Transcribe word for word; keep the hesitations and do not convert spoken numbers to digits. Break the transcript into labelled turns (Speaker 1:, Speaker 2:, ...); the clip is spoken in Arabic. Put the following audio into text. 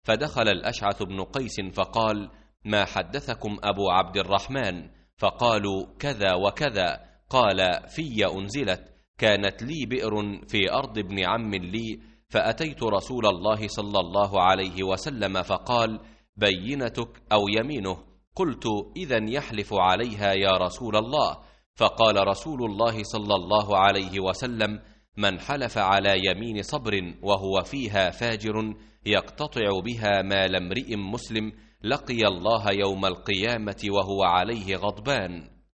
Speaker 1: فدخل الأشعث بن قيس فقال: ما حدثكم أبو عبد الرحمن؟ فقالوا: كذا وكذا. قال: في أنزلت، كانت لي بئر في أرض ابن عم لي، فأتيت رسول الله صلى الله عليه وسلم فقال: بينتك أو يمينه؟ قلت: إذن يحلف عليها يا رسول الله. فقال رسول الله صلى الله عليه وسلم: من حلف على يمين صبر وهو فيها فاجر يقتطع بها مال امرئ مسلم لقي الله يوم القيامة وهو عليه غضبان.